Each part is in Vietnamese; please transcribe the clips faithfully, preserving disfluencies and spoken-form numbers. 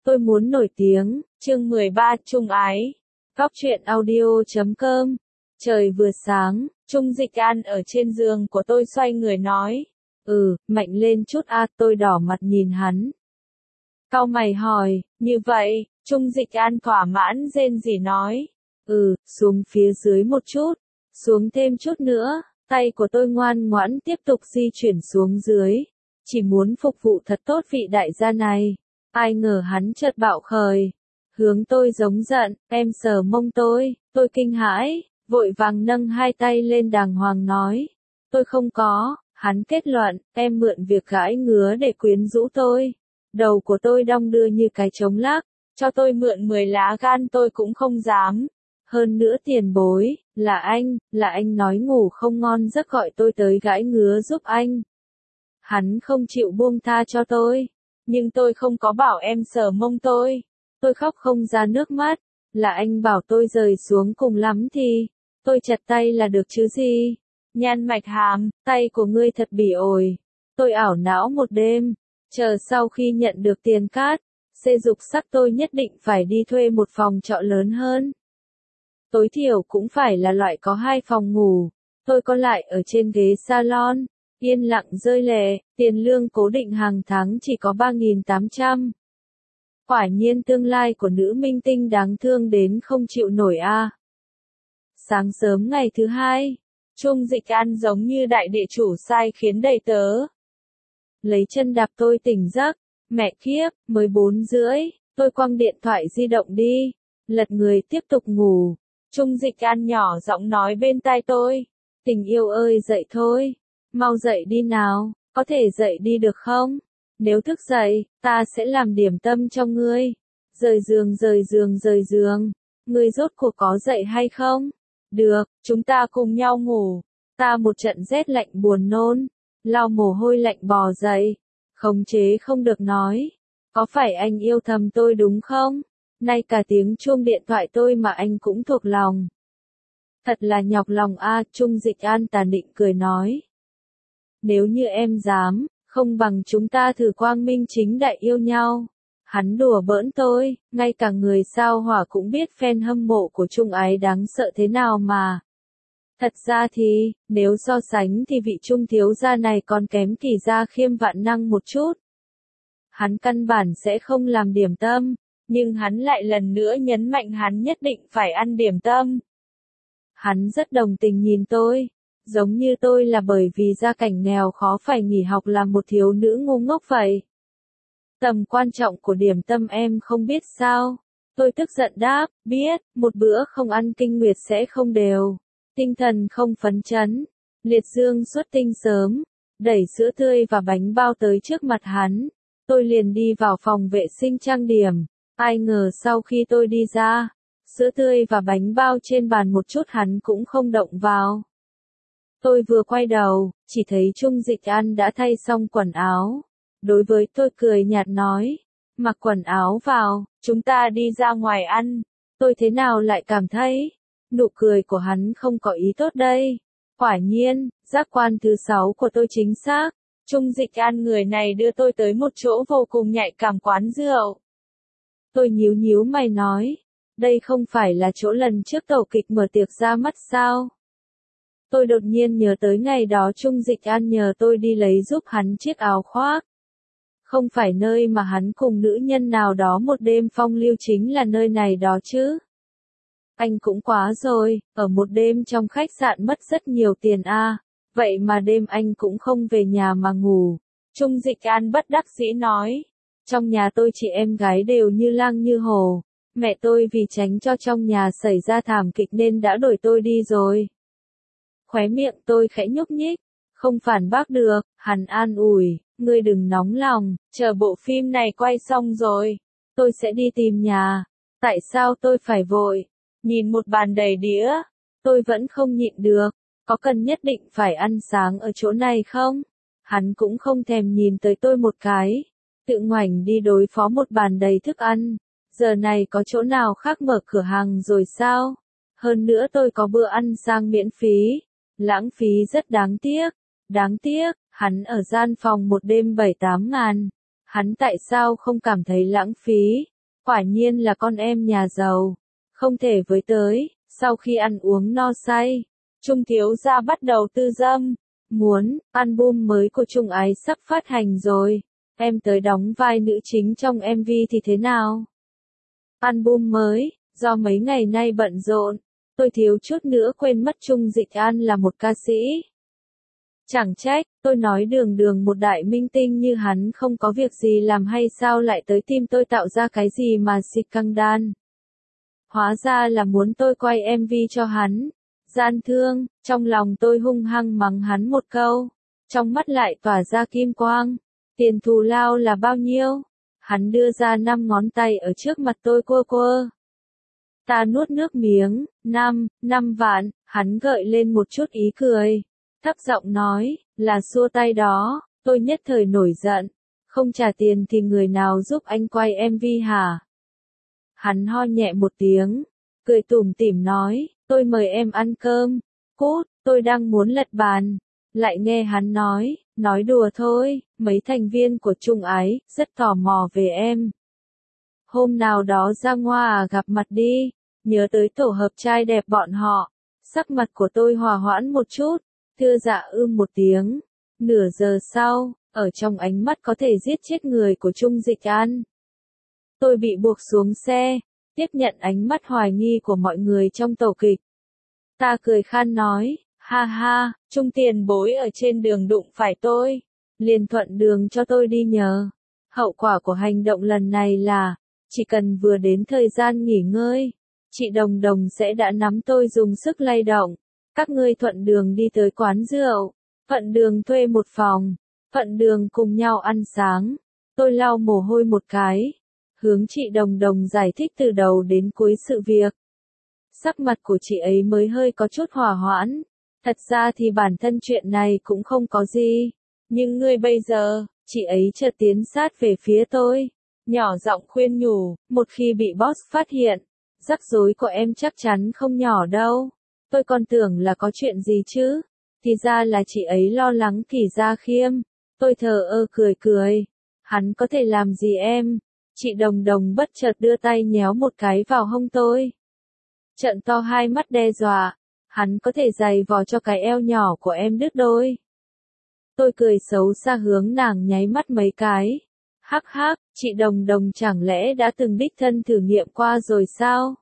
Tôi muốn nổi tiếng, chương mười ba, Trung Ái. Góc truyện audio chấm com. Trời vừa sáng, Trung Dịch An ở trên giường của tôi xoay người nói. Ừ, mạnh lên chút a, tôi đỏ mặt nhìn hắn. Cau mày hỏi, như vậy, Trung Dịch An thỏa mãn rên rỉ nói. Ừ, xuống phía dưới một chút, xuống thêm chút nữa, tay của tôi ngoan ngoãn tiếp tục di chuyển xuống dưới. Chỉ muốn phục vụ thật tốt vị đại gia này. Ai ngờ hắn chợt bạo khởi, hướng tôi giống giận, em sờ mông tôi, tôi kinh hãi, vội vàng nâng hai tay lên đàng hoàng nói. Tôi không có, hắn kết luận, em mượn việc gãi ngứa để quyến rũ tôi. Đầu của tôi đong đưa như cái trống lắc, cho tôi mượn mười lá gan tôi cũng không dám. Hơn nữa tiền bối, là anh, là anh nói ngủ không ngon giấc gọi tôi tới gãi ngứa giúp anh. Hắn không chịu buông tha cho tôi. Nhưng tôi không có bảo em sờ mông tôi. Tôi khóc không ra nước mắt. Là anh bảo tôi rời xuống cùng lắm thì. Tôi chặt tay là được chứ gì. Nhan mạch hàm, tay của ngươi thật bỉ ổi. Tôi ảo não một đêm. Chờ sau khi nhận được tiền cát. Xê dục sắc tôi nhất định phải đi thuê một phòng trọ lớn hơn. Tối thiểu cũng phải là loại có hai phòng ngủ. Tôi có lại ở trên ghế salon. Yên lặng rơi lệ, tiền lương cố định hàng tháng chỉ có ba nghìn tám trăm. Quả nhiên tương lai của nữ minh tinh đáng thương đến không chịu nổi a. Sáng sớm ngày thứ hai, Trung Dịch An giống như đại địa chủ sai khiến đầy tớ. Lấy chân đạp tôi tỉnh giấc, mẹ kiếp, mới bốn rưỡi, tôi quăng điện thoại di động đi, lật người tiếp tục ngủ. Trung Dịch An nhỏ giọng nói bên tai tôi, tình yêu ơi dậy thôi. Mau dậy đi nào, có thể dậy đi được không? Nếu thức dậy, ta sẽ làm điểm tâm cho ngươi. Rời giường rời giường rời giường. Ngươi rốt cuộc có dậy hay không? Được, chúng ta cùng nhau ngủ. Ta một trận rét lạnh buồn nôn. Lau mồ hôi lạnh bò dậy. Khống chế không được nói. Có phải anh yêu thầm tôi đúng không? Nay cả tiếng chuông điện thoại tôi mà anh cũng thuộc lòng. Thật là nhọc lòng a. Trung Dịch An tà định cười nói. Nếu như em dám, không bằng chúng ta thử quang minh chính đại yêu nhau. Hắn đùa bỡn tôi, ngay cả người sao hỏa cũng biết fan hâm mộ của Trung Ái đáng sợ thế nào mà. Thật ra thì, nếu so sánh thì vị Trung thiếu gia này còn kém Kỳ Gia Khiêm vạn năng một chút. Hắn căn bản sẽ không làm điểm tâm, nhưng hắn lại lần nữa nhấn mạnh hắn nhất định phải ăn điểm tâm. Hắn rất đồng tình nhìn tôi. Giống như tôi là bởi vì gia cảnh nghèo khó phải nghỉ học làm một thiếu nữ ngu ngốc vậy. Tầm quan trọng của điểm tâm em không biết sao? Tôi tức giận đáp, biết, một bữa không ăn kinh nguyệt sẽ không đều. Tinh thần không phấn chấn. Liệt dương xuất tinh sớm. Đẩy sữa tươi và bánh bao tới trước mặt hắn. Tôi liền đi vào phòng vệ sinh trang điểm. Ai ngờ sau khi tôi đi ra, sữa tươi và bánh bao trên bàn một chút hắn cũng không động vào. Tôi vừa quay đầu, chỉ thấy Trung Dịch An đã thay xong quần áo. Đối với tôi cười nhạt nói, mặc quần áo vào, chúng ta đi ra ngoài ăn. Tôi thế nào lại cảm thấy, nụ cười của hắn không có ý tốt đây. Quả nhiên, giác quan thứ sáu của tôi chính xác. Trung Dịch An người này đưa tôi tới một chỗ vô cùng nhạy cảm quán rượu. Tôi nhíu nhíu mày nói, đây không phải là chỗ lần trước tàu kịch mở tiệc ra mắt sao? Tôi đột nhiên nhớ tới ngày đó Trung Dịch An nhờ tôi đi lấy giúp hắn chiếc áo khoác. Không phải nơi mà hắn cùng nữ nhân nào đó một đêm phong lưu chính là nơi này đó chứ. Anh cũng quá rồi, ở một đêm trong khách sạn mất rất nhiều tiền a. Vậy mà đêm anh cũng không về nhà mà ngủ. Trung Dịch An bất đắc dĩ nói. Trong nhà tôi chị em gái đều như lang như hổ. Mẹ tôi vì tránh cho trong nhà xảy ra thảm kịch nên đã đuổi tôi đi rồi. Khóe miệng tôi khẽ nhúc nhích, không phản bác được, hắn an ủi, ngươi đừng nóng lòng, chờ bộ phim này quay xong rồi, tôi sẽ đi tìm nhà. Tại sao tôi phải vội? Nhìn một bàn đầy đĩa, tôi vẫn không nhịn được, có cần nhất định phải ăn sáng ở chỗ này không? Hắn cũng không thèm nhìn tới tôi một cái, tự ngoảnh đi đối phó một bàn đầy thức ăn. Giờ này có chỗ nào khác mở cửa hàng rồi sao? Hơn nữa tôi có bữa ăn sang miễn phí. Lãng phí rất đáng tiếc. Đáng tiếc, hắn ở gian phòng một đêm bảy tám ngàn. Hắn tại sao không cảm thấy lãng phí? Quả nhiên là con em nhà giàu, không thể với tới. Sau khi ăn uống no say, Trung thiếu gia bắt đầu tư dâm. Muốn, album mới của Trung Ái sắp phát hành rồi. Em tới đóng vai nữ chính trong em vê thì thế nào? Album mới, do mấy ngày nay bận rộn, tôi thiếu chút nữa quên mất Trung Dịch An là một ca sĩ. Chẳng trách, tôi nói đường đường một đại minh tinh như hắn không có việc gì làm hay sao lại tới tìm tôi tạo ra cái gì mà xịt căng đan. Hóa ra là muốn tôi quay em vê cho hắn. Gian thương, trong lòng tôi hung hăng mắng hắn một câu. Trong mắt lại tỏa ra kim quang. Tiền thù lao là bao nhiêu? Hắn đưa ra năm ngón tay ở trước mặt tôi quơ quơ. Ta nuốt nước miếng, năm, năm vạn, hắn gợi lên một chút ý cười. Thấp giọng nói, là xua tay đó, tôi nhất thời nổi giận. Không trả tiền thì người nào giúp anh quay em vê hả? Hắn ho nhẹ một tiếng, cười tủm tỉm nói, tôi mời em ăn cơm. Cút, tôi đang muốn lật bàn. Lại nghe hắn nói, nói đùa thôi, mấy thành viên của Trung Ái, rất tò mò về em. Hôm nào đó ra ngoa gặp mặt đi, nhớ tới tổ hợp trai đẹp bọn họ. Sắc mặt của tôi hòa hoãn một chút, thưa dạ ưm một tiếng. Nửa giờ sau, ở trong ánh mắt có thể giết chết người của Trung Dịch An. Tôi bị buộc xuống xe, tiếp nhận ánh mắt hoài nghi của mọi người trong tổ kịch. Ta cười khan nói, ha ha, Trung tiền bối ở trên đường đụng phải tôi, liền thuận đường cho tôi đi nhờ. Hậu quả của hành động lần này là, chỉ cần vừa đến thời gian nghỉ ngơi, chị Đồng Đồng sẽ đã nắm tôi dùng sức lay động. Các ngươi thuận đường đi tới quán rượu, thuận đường thuê một phòng, thuận đường cùng nhau ăn sáng. Tôi lau mồ hôi một cái, hướng chị Đồng Đồng giải thích từ đầu đến cuối sự việc. Sắc mặt của chị ấy mới hơi có chút hòa hoãn. Thật ra thì bản thân chuyện này cũng không có gì. Nhưng ngươi bây giờ, chị ấy chợt tiến sát về phía tôi. Nhỏ giọng khuyên nhủ, một khi bị boss phát hiện, rắc rối của em chắc chắn không nhỏ đâu. Tôi còn tưởng là có chuyện gì chứ. Thì ra là chị ấy lo lắng Kỷ Gia Khiêm. Tôi thờ ơ cười cười. Hắn có thể làm gì em? Chị Đồng Đồng bất chợt đưa tay nhéo một cái vào hông tôi. Trợn to hai mắt đe dọa. Hắn có thể giày vò cho cái eo nhỏ của em đứt đôi. Tôi cười xấu xa hướng nàng nháy mắt mấy cái. Hắc hắc, chị Đồng Đồng chẳng lẽ đã từng đích thân thử nghiệm qua rồi sao?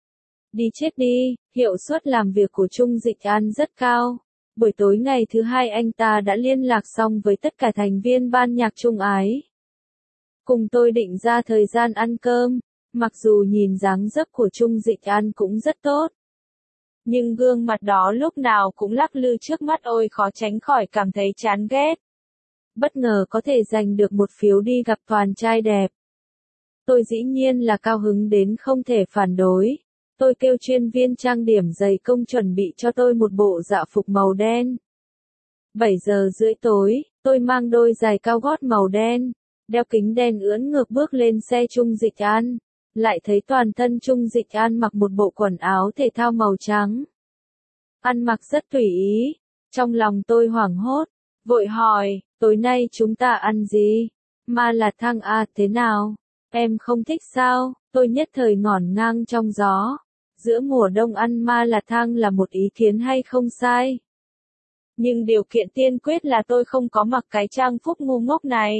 Đi chết đi, hiệu suất làm việc của Trung Dịch An rất cao. Buổi tối ngày thứ hai anh ta đã liên lạc xong với tất cả thành viên ban nhạc Trung Ái. Cùng tôi định ra thời gian ăn cơm, mặc dù nhìn dáng dấp của Trung Dịch An cũng rất tốt. Nhưng gương mặt đó lúc nào cũng lắc lư trước mắt ôi khó tránh khỏi cảm thấy chán ghét. Bất ngờ có thể giành được một phiếu đi gặp toàn trai đẹp. Tôi dĩ nhiên là cao hứng đến không thể phản đối. Tôi kêu chuyên viên trang điểm giày công chuẩn bị cho tôi một bộ dạ phục màu đen. bảy giờ rưỡi tối, tôi mang đôi giày cao gót màu đen, đeo kính đen ưỡn ngược bước lên xe Trung Dịch An. Lại thấy toàn thân Trung Dịch An mặc một bộ quần áo thể thao màu trắng. Ăn mặc rất tùy ý. Trong lòng tôi hoảng hốt, vội hỏi, tối nay chúng ta ăn gì? Ma là thang à thế nào? Em không thích sao? Tôi nhất thời ngổn ngang trong gió. Giữa mùa đông ăn ma là thang là một ý kiến hay không sai. Nhưng điều kiện tiên quyết là tôi không có mặc cái trang phục ngu ngốc này.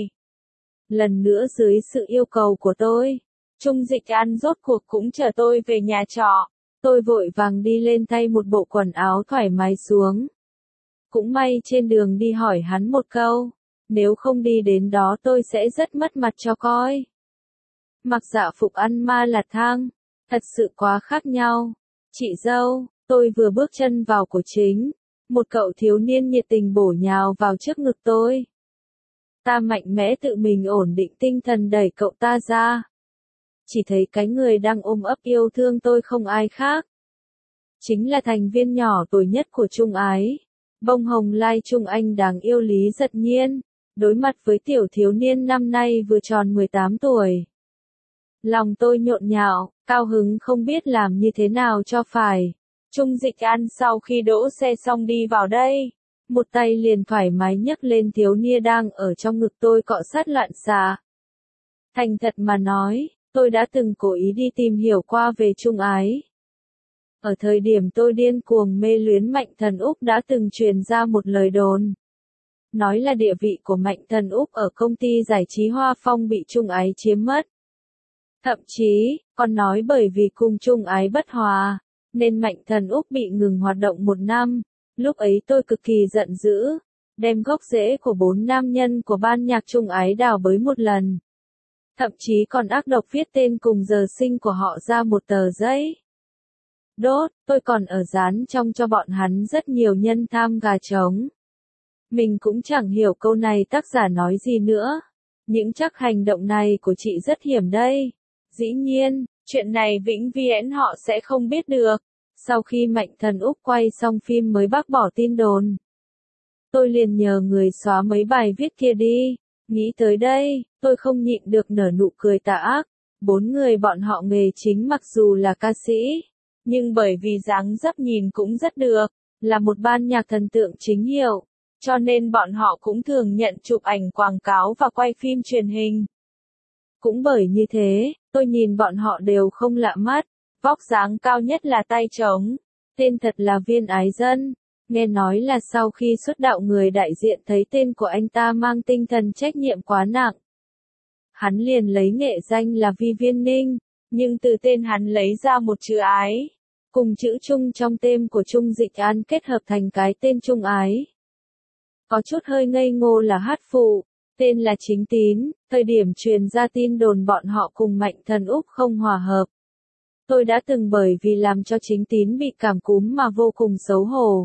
Lần nữa dưới sự yêu cầu của tôi, Trung Dịch An rốt cuộc cũng chở tôi về nhà trọ. Tôi vội vàng đi lên thay một bộ quần áo thoải mái xuống. Cũng may trên đường đi hỏi hắn một câu, nếu không đi đến đó tôi sẽ rất mất mặt cho coi. Mặc dạ phục ăn ma là thang, thật sự quá khác nhau. Chị dâu, tôi vừa bước chân vào cổ chính, một cậu thiếu niên nhiệt tình bổ nhào vào trước ngực tôi. Ta mạnh mẽ tự mình ổn định tinh thần đẩy cậu ta ra. Chỉ thấy cái người đang ôm ấp yêu thương tôi không ai khác. Chính là thành viên nhỏ tuổi nhất của Trung Ái. Bông hồng lai Trung Anh đáng yêu Lý Giật Nhiên. Đối mặt với tiểu thiếu niên năm nay vừa tròn mười tám tuổi. Lòng tôi nhộn nhạo, cao hứng không biết làm như thế nào cho phải. Trung Dịch An sau khi đỗ xe xong đi vào đây. Một tay liền thoải mái nhấc lên thiếu niên đang ở trong ngực tôi cọ sát loạn xạ. Thành thật mà nói, Tôi đã từng cố ý đi tìm hiểu qua về Trung Ái. Ở thời điểm tôi điên cuồng mê luyến Mạnh Thần Úc đã từng truyền ra một lời đồn. Nói là địa vị của Mạnh Thần Úc ở công ty giải trí Hoa Phong bị Trung Ái chiếm mất. Thậm chí, còn nói bởi vì cùng Trung Ái bất hòa, nên Mạnh Thần Úc bị ngừng hoạt động một năm. Lúc ấy tôi cực kỳ giận dữ, đem gốc rễ của bốn nam nhân của ban nhạc Trung Ái đào bới một lần. Thậm chí còn ác độc viết tên cùng giờ sinh của họ ra một tờ giấy. Đốt, tôi còn ở dán trong cho bọn hắn rất nhiều nhân tham gà trống. Mình cũng chẳng hiểu câu này tác giả nói gì nữa. Những chắc hành động này của chị rất hiểm đây. Dĩ nhiên, chuyện này vĩnh viễn họ sẽ không biết được. Sau khi Mạnh Thần Úc quay xong phim mới bác bỏ tin đồn. Tôi liền nhờ người xóa mấy bài viết kia đi. Nghĩ tới đây, tôi không nhịn được nở nụ cười tà ác. Bốn người bọn họ nghề chính mặc dù là ca sĩ, nhưng bởi vì dáng dấp nhìn cũng rất được, là một ban nhạc thần tượng chính hiệu, cho nên bọn họ cũng thường nhận chụp ảnh quảng cáo và quay phim truyền hình. Cũng bởi như thế, tôi nhìn bọn họ đều không lạ mắt, vóc dáng cao nhất là tay trống, tên thật là Viên Ái Dân. Nghe nói là sau khi xuất đạo người đại diện thấy tên của anh ta mang tinh thần trách nhiệm quá nặng. Hắn liền lấy nghệ danh là Vi Viên Ninh, nhưng từ tên hắn lấy ra một chữ ái, cùng chữ Trung trong tên của Trung Dịch An kết hợp thành cái tên Trung Ái. Có chút hơi ngây ngô là hát phụ, tên là Chính Tín, thời điểm truyền ra tin đồn bọn họ cùng Mạnh Thần Úc không hòa hợp. Tôi đã từng bởi vì làm cho Chính Tín bị cảm cúm mà vô cùng xấu hổ.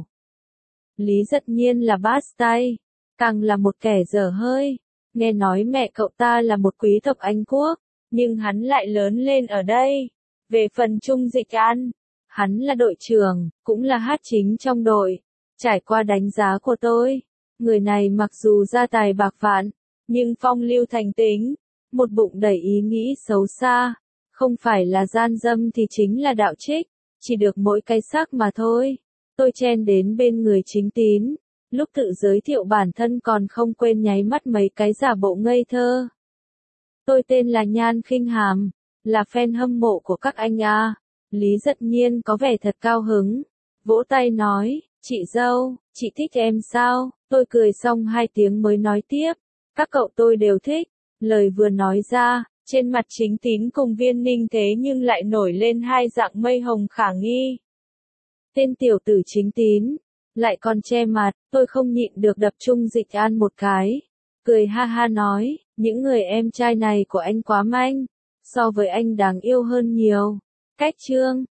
Lý Dật Nhiên là bát tay, càng là một kẻ dở hơi. Nghe nói mẹ cậu ta là một quý tộc Anh Quốc, nhưng hắn lại lớn lên ở đây. Về phần Trung Dịch An, hắn là đội trưởng, cũng là hát chính trong đội. Trải qua đánh giá của tôi, người này mặc dù gia tài bạc vạn, nhưng phong lưu thành tính, một bụng đầy ý nghĩ xấu xa, không phải là gian dâm thì chính là đạo trích, chỉ được mỗi cái xác mà thôi. Tôi chen đến bên người Chính Tín, lúc tự giới thiệu bản thân còn không quên nháy mắt mấy cái giả bộ ngây thơ. Tôi tên là Nhan Khinh Hàm, là fan hâm mộ của các anh à. Lý Dật Nhiên có vẻ thật cao hứng, vỗ tay nói, chị dâu, chị thích em sao? Tôi cười xong hai tiếng mới nói tiếp, các cậu tôi đều thích. Lời vừa nói ra, trên mặt Chính Tín cùng Viên Ninh thế nhưng lại nổi lên hai dạng mây hồng khả nghi. Tên tiểu tử Chính Tín, lại còn che mặt, tôi không nhịn được đập Trung Dịch An một cái. Cười ha ha nói, những người em trai này của anh quá manh, so với anh đáng yêu hơn nhiều. Cách chương